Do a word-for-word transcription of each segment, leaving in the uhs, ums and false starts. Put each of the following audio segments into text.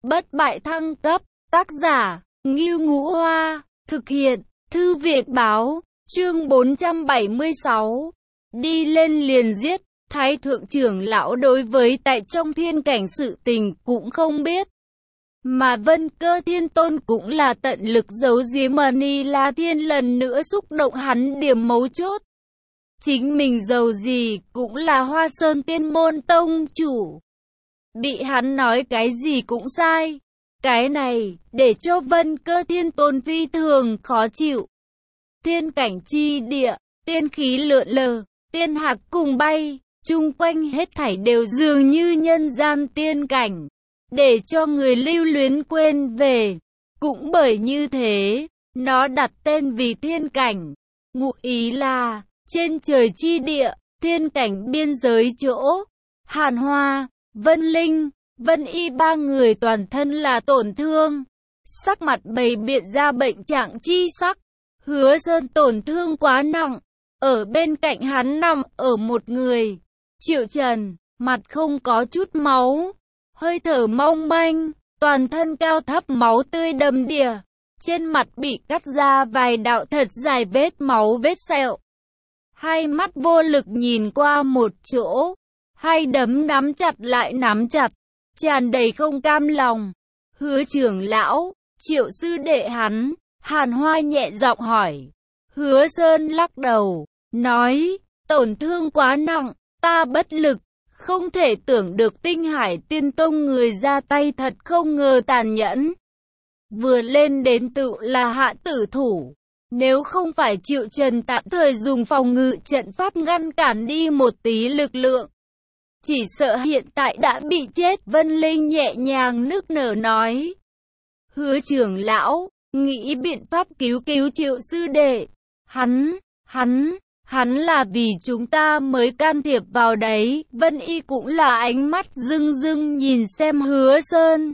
Bất bại thăng cấp, tác giả, Ngưu Ngũ Hoa, thực hiện, Thư viện Báo, chương bốn trăm bảy mươi sáu. Đi lên liền giết, Thái thượng trưởng lão đối với tại trong thiên cảnh sự tình cũng không biết. Mà Vân Cơ Thiên Tôn cũng là tận lực giấu giếm Ni La Thiên lần nữa xúc động hắn điểm mấu chốt. Chính mình giàu gì cũng là Hoa Sơn Tiên Môn tông chủ. Bị hắn nói cái gì cũng sai. Cái này, để cho Vân Cơ Thiên Tôn phi thường khó chịu. Thiên cảnh chi địa, tiên khí lượn lờ, tiên hạc cùng bay, chung quanh hết thảy đều dường như nhân gian tiên cảnh. Để cho người lưu luyến quên về. Cũng bởi như thế, nó đặt tên vì thiên cảnh. Ngụ ý là, trên trời chi địa, thiên cảnh biên giới chỗ. Hàn Hoa, Vân Linh, Vân Y ba người toàn thân là tổn thương. Sắc mặt bày biện ra bệnh trạng chi sắc. Hứa Sơn tổn thương quá nặng. Ở bên cạnh hắn nằm ở một người. Triệu Trần, mặt không có chút máu. Hơi thở mong manh, toàn thân cao thấp máu tươi đầm đìa. Trên mặt bị cắt ra vài đạo thật dài vết máu vết sẹo. Hai mắt vô lực nhìn qua một chỗ. Hai đấm nắm chặt lại nắm chặt, tràn đầy không cam lòng. Hứa trưởng lão, Triệu sư đệ hắn, Hàn Hoa nhẹ giọng hỏi. Hứa Sơn lắc đầu, nói, tổn thương quá nặng, ta bất lực. Không thể tưởng được Tinh Hải Tiên Tông người ra tay thật không ngờ tàn nhẫn. Vừa lên đến tự là hạ tử thủ. Nếu không phải Triệu Trần tạm thời dùng phòng ngự trận pháp ngăn cản đi một tí lực lượng, chỉ sợ hiện tại đã bị chết. Vân Linh nhẹ nhàng nức nở nói. Hứa trưởng lão, nghĩ biện pháp cứu cứu Triệu sư đệ. Hắn, hắn... Hắn là vì chúng ta mới can thiệp vào đấy. Vân Y cũng là ánh mắt rưng rưng nhìn xem Hứa Sơn.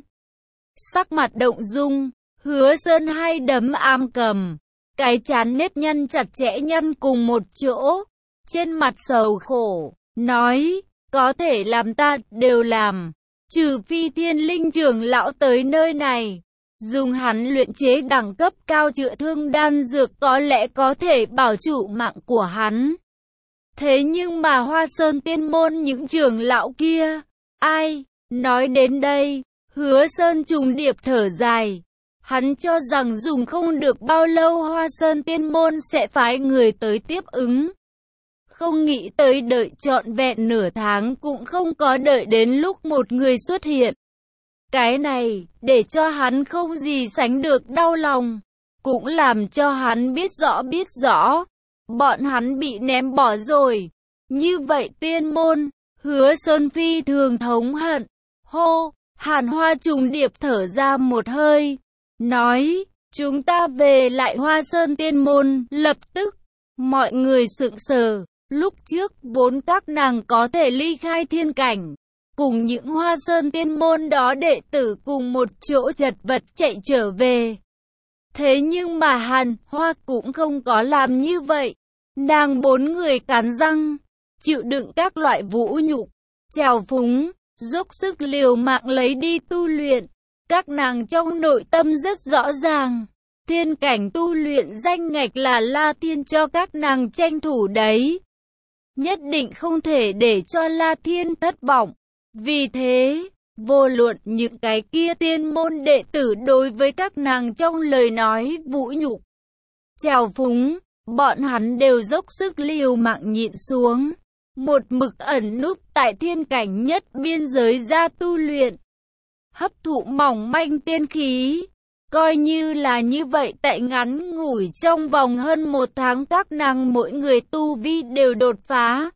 Sắc mặt động dung, Hứa Sơn hai đấm ám cầm. Cái trán nếp nhăn chặt chẽ nhăn cùng một chỗ. Trên mặt sầu khổ, nói, có thể làm ta đều làm. Trừ phi Thiên Linh trưởng lão tới nơi này. Dùng hắn luyện chế đẳng cấp cao chữa thương đan dược có lẽ có thể bảo trụ mạng của hắn. Thế nhưng mà Hoa Sơn Tiên Môn những trưởng lão kia, ai? Nói đến đây, Hứa Sơn trùng điệp thở dài. Hắn cho rằng dùng không được bao lâu Hoa Sơn Tiên Môn sẽ phái người tới tiếp ứng. Không nghĩ tới đợi trọn vẹn nửa tháng cũng không có đợi đến lúc một người xuất hiện. Cái này, để cho hắn không gì sánh được đau lòng, cũng làm cho hắn biết rõ biết rõ, bọn hắn bị ném bỏ rồi. Như vậy Tiên Môn, Hứa Sơn phi thường thống hận. Hô, Hàn Hoa trùng điệp thở ra một hơi, nói, chúng ta về lại Hoa Sơn Tiên Môn, lập tức. Mọi người sững sờ, lúc trước vốn các nàng có thể ly khai thiên cảnh. Cùng những Hoa Sơn Tiên Môn đó đệ tử cùng một chỗ chật vật chạy trở về. Thế nhưng mà Hàn Hoa cũng không có làm như vậy. Nàng bốn người cắn răng, chịu đựng các loại vũ nhục, trào phúng, dốc sức liều mạng lấy đi tu luyện. Các nàng trong nội tâm rất rõ ràng. Thiên cảnh tu luyện danh ngạch là La Thiên cho các nàng tranh thủ đấy. Nhất định không thể để cho La Thiên thất vọng. Vì thế, vô luận những cái kia tiên môn đệ tử đối với các nàng trong lời nói vũ nhục, trào phúng, bọn hắn đều dốc sức liều mạng nhịn xuống. Một mực ẩn núp tại thiên cảnh nhất biên giới ra tu luyện. Hấp thụ mỏng manh tiên khí. Coi như là như vậy tại ngắn ngủi trong vòng hơn một tháng các nàng mỗi người tu vi đều đột phá.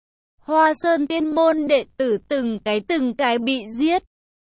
Hoa Sơn Tiên Môn đệ tử từng cái từng cái bị giết,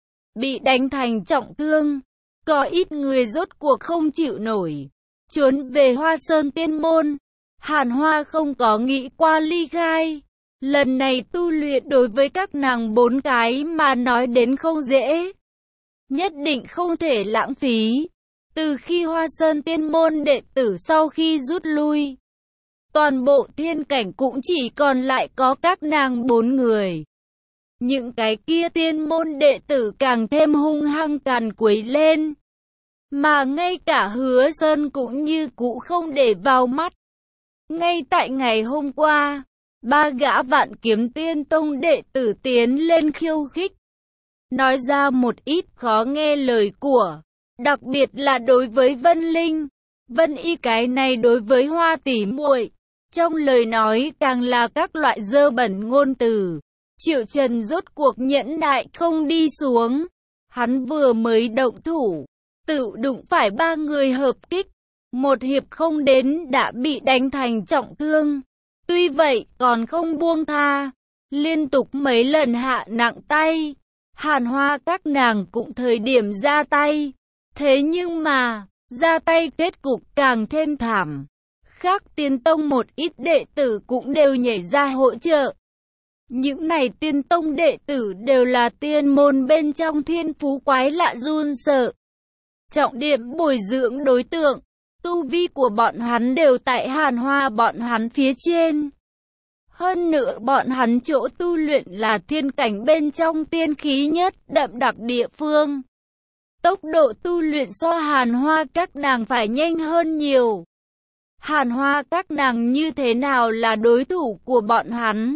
bị đánh thành trọng thương, có ít người rốt cuộc không chịu nổi, trốn về Hoa Sơn Tiên Môn. Hàn Hoa không có nghĩ qua ly khai, lần này tu luyện đối với các nàng bốn cái mà nói đến không dễ, nhất định không thể lãng phí. Từ khi Hoa Sơn Tiên Môn đệ tử sau khi rút lui, toàn bộ thiên cảnh cũng chỉ còn lại có các nàng bốn người. những cái kia tiên môn đệ tử càng thêm hung hăng càn quấy lên. Mà ngay cả Hứa Sơn cũng như cũ không để vào mắt. Ngay tại ngày hôm qua, ba gã Vạn Kiếm Tiên Tông đệ tử tiến lên khiêu khích, nói ra một ít khó nghe lời của, đặc biệt là đối với Vân Linh, Vân Y, cái này đối với Hoa tỷ muội, trong lời nói càng là các loại dơ bẩn ngôn từ. Triệu Trần rốt cuộc nhẫn nại không đi xuống, hắn vừa mới động thủ, tự đụng phải ba người hợp kích, một hiệp không đến đã bị đánh thành trọng thương. Tuy vậy còn không buông tha, liên tục mấy lần hạ nặng tay. Hàn Hoa các nàng cũng thời điểm ra tay, thế nhưng mà ra tay kết cục càng thêm thảm. Khác Tiên Tông một ít đệ tử cũng đều nhảy ra hỗ trợ. Những này Tiên Tông đệ tử đều là tiên môn bên trong thiên phú quái lạ run sợ. Trọng điểm bồi dưỡng đối tượng, tu vi của bọn hắn đều tại Hàn Hoa bọn hắn phía trên. Hơn nữa bọn hắn chỗ tu luyện là thiên cảnh bên trong tiên khí nhất đậm đặc địa phương. Tốc độ tu luyện so Hàn Hoa các nàng phải nhanh hơn nhiều. Hàn Hoa các nàng như thế nào là đối thủ của bọn hắn?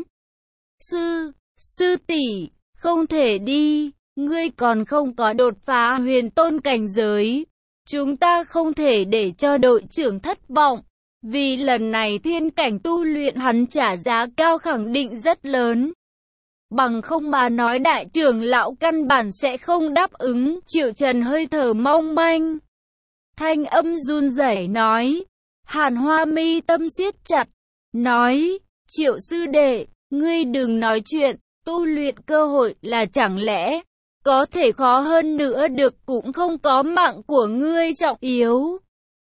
Sư, sư tỷ, không thể đi, ngươi còn không có đột phá huyền tôn cảnh giới. Chúng ta không thể để cho đội trưởng thất vọng, vì lần này thiên cảnh tu luyện hắn trả giá cao khẳng định rất lớn. Bằng không mà nói đại trưởng lão căn bản sẽ không đáp ứng. Triệu Trần hơi thở mong manh, thanh âm run rẩy nói. Hàn Hoa mi tâm siết chặt, nói, Triệu sư đệ, ngươi đừng nói chuyện, tu luyện cơ hội là chẳng lẽ có thể khó hơn nữa được cũng không có mạng của ngươi trọng yếu.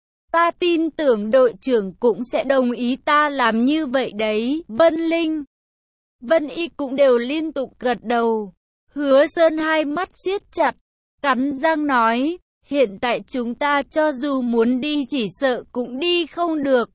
Ta tin tưởng đội trưởng cũng sẽ đồng ý ta làm như vậy đấy. Vân Linh, Vân Y cũng đều liên tục gật đầu. Hứa Sơn hai mắt siết chặt, cắn răng nói, hiện tại chúng ta cho dù muốn đi chỉ sợ cũng đi không được.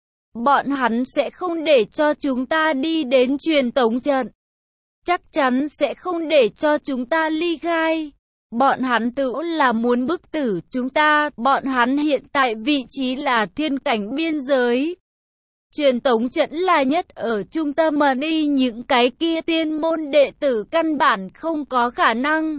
Bọn hắn sẽ không để cho chúng ta đi đến truyền tống trận. Chắc chắn sẽ không để cho chúng ta ly khai. Bọn hắn tự là muốn bức tử chúng ta. Bọn hắn hiện tại vị trí là thiên cảnh biên giới. Truyền tống trận là nhất ở trung tâm mà đi, những cái kia tiên môn đệ tử căn bản không có khả năng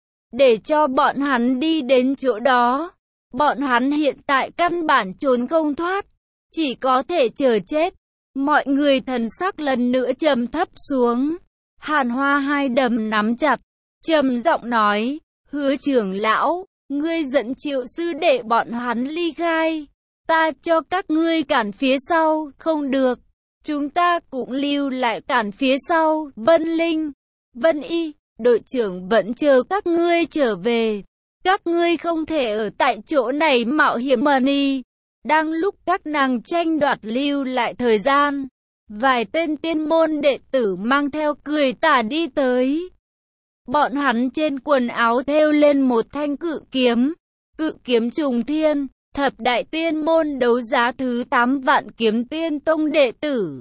để cho bọn hắn đi đến chỗ đó. Bọn hắn hiện tại căn bản trốn không thoát, chỉ có thể chờ chết. Mọi người thần sắc lần nữa trầm thấp xuống. Hàn Hoa hai đấm nắm chặt, trầm giọng nói, Hứa trưởng lão, ngươi dẫn Triệu sư đệ bọn hắn ly khai, ta cho các ngươi cản phía sau. Không được, chúng ta cũng lưu lại cản phía sau. Vân Linh, Vân Y, đội trưởng vẫn chờ các ngươi trở về, các ngươi không thể ở tại chỗ này mạo hiểm mà đi. Đang lúc các nàng tranh đoạt lưu lại thời gian, vài tên tiên môn đệ tử mang theo cười tà đi tới. Bọn hắn trên quần áo thêu lên một thanh cự kiếm, cự kiếm trùng thiên. Thập đại tiên môn đấu giá thứ tám Vạn Kiếm Tiên Tông đệ tử.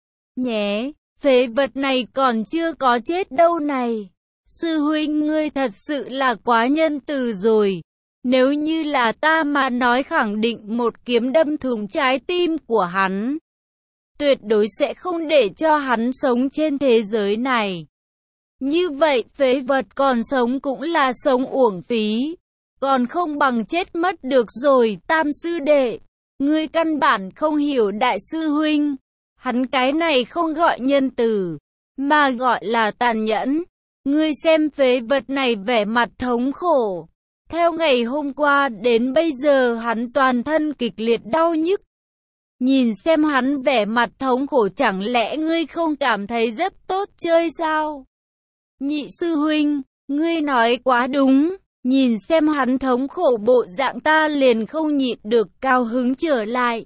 Nhé, phế vật này còn chưa có chết đâu này. Sư huynh ngươi thật sự là quá nhân từ rồi. Nếu như là ta mà nói khẳng định một kiếm đâm thủng trái tim của hắn. Tuyệt đối sẽ không để cho hắn sống trên thế giới này. Như vậy phế vật còn sống cũng là sống uổng phí. Còn không bằng chết mất được rồi. Tam sư đệ, ngươi căn bản không hiểu đại sư huynh. Hắn cái này không gọi nhân từ, mà gọi là tàn nhẫn. Ngươi xem phế vật này vẻ mặt thống khổ. Theo ngày hôm qua đến bây giờ hắn toàn thân kịch liệt đau nhức. Nhìn xem hắn vẻ mặt thống khổ, chẳng lẽ ngươi không cảm thấy rất tốt chơi sao? Nhị sư huynh, ngươi nói quá đúng. Nhìn xem hắn thống khổ bộ dạng ta liền không nhịn được cao hứng trở lại.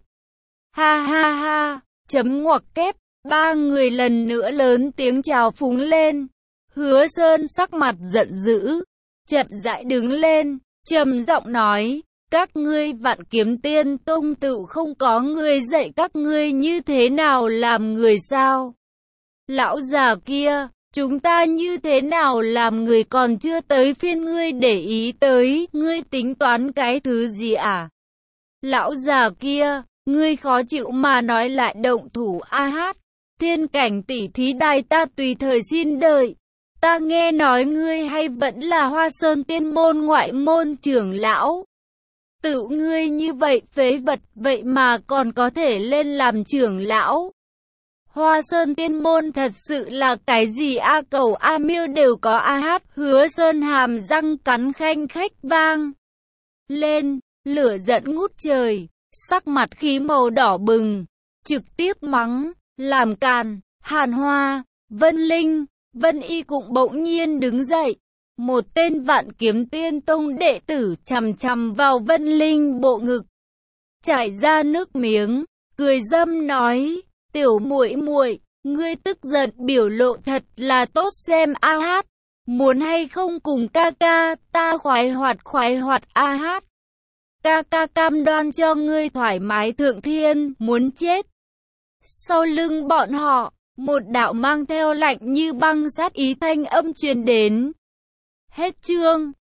Ha ha ha, chấm ngoặc kép, ba người lần nữa lớn tiếng chào phúng lên. Hứa Sơn sắc mặt giận dữ, chậm rãi đứng lên, trầm giọng nói, các ngươi Vạn Kiếm Tiên Tông tự không có người dạy các ngươi như thế nào làm người sao? Lão già kia, chúng ta như thế nào làm người còn chưa tới phiên ngươi để ý tới, ngươi tính toán cái thứ gì à? Lão già kia, ngươi khó chịu mà nói lại động thủ a hát, thiên cảnh tỷ thí đài ta tùy thời xin đợi. Ta nghe nói ngươi hay vẫn là Hoa Sơn tiên môn ngoại môn trưởng lão. Tự ngươi như vậy phế vật, vậy mà còn có thể lên làm trưởng lão. Hoa Sơn tiên môn thật sự là cái gì a? Cầu a miêu đều có a hát. Hứa Sơn hàm răng cắn khanh khách vang lên, lửa giận ngút trời, sắc mặt khí màu đỏ bừng, trực tiếp mắng, làm càn. Hàn Hoa, Vân Linh, Vân Y cũng bỗng nhiên đứng dậy. Một tên Vạn Kiếm Tiên Tông đệ tử chằm chằm vào Vân Linh bộ ngực, chảy ra nước miếng, cười dâm nói: "Tiểu muội muội, ngươi tức giận biểu lộ thật là tốt xem a hát, muốn hay không cùng ca ca ta khoái hoạt khoái hoạt a hát. Ca ca cam đoan cho ngươi thoải mái thượng thiên, muốn chết." Sau lưng bọn họ, một đạo mang theo lạnh như băng sát ý thanh âm truyền đến. Hết chương.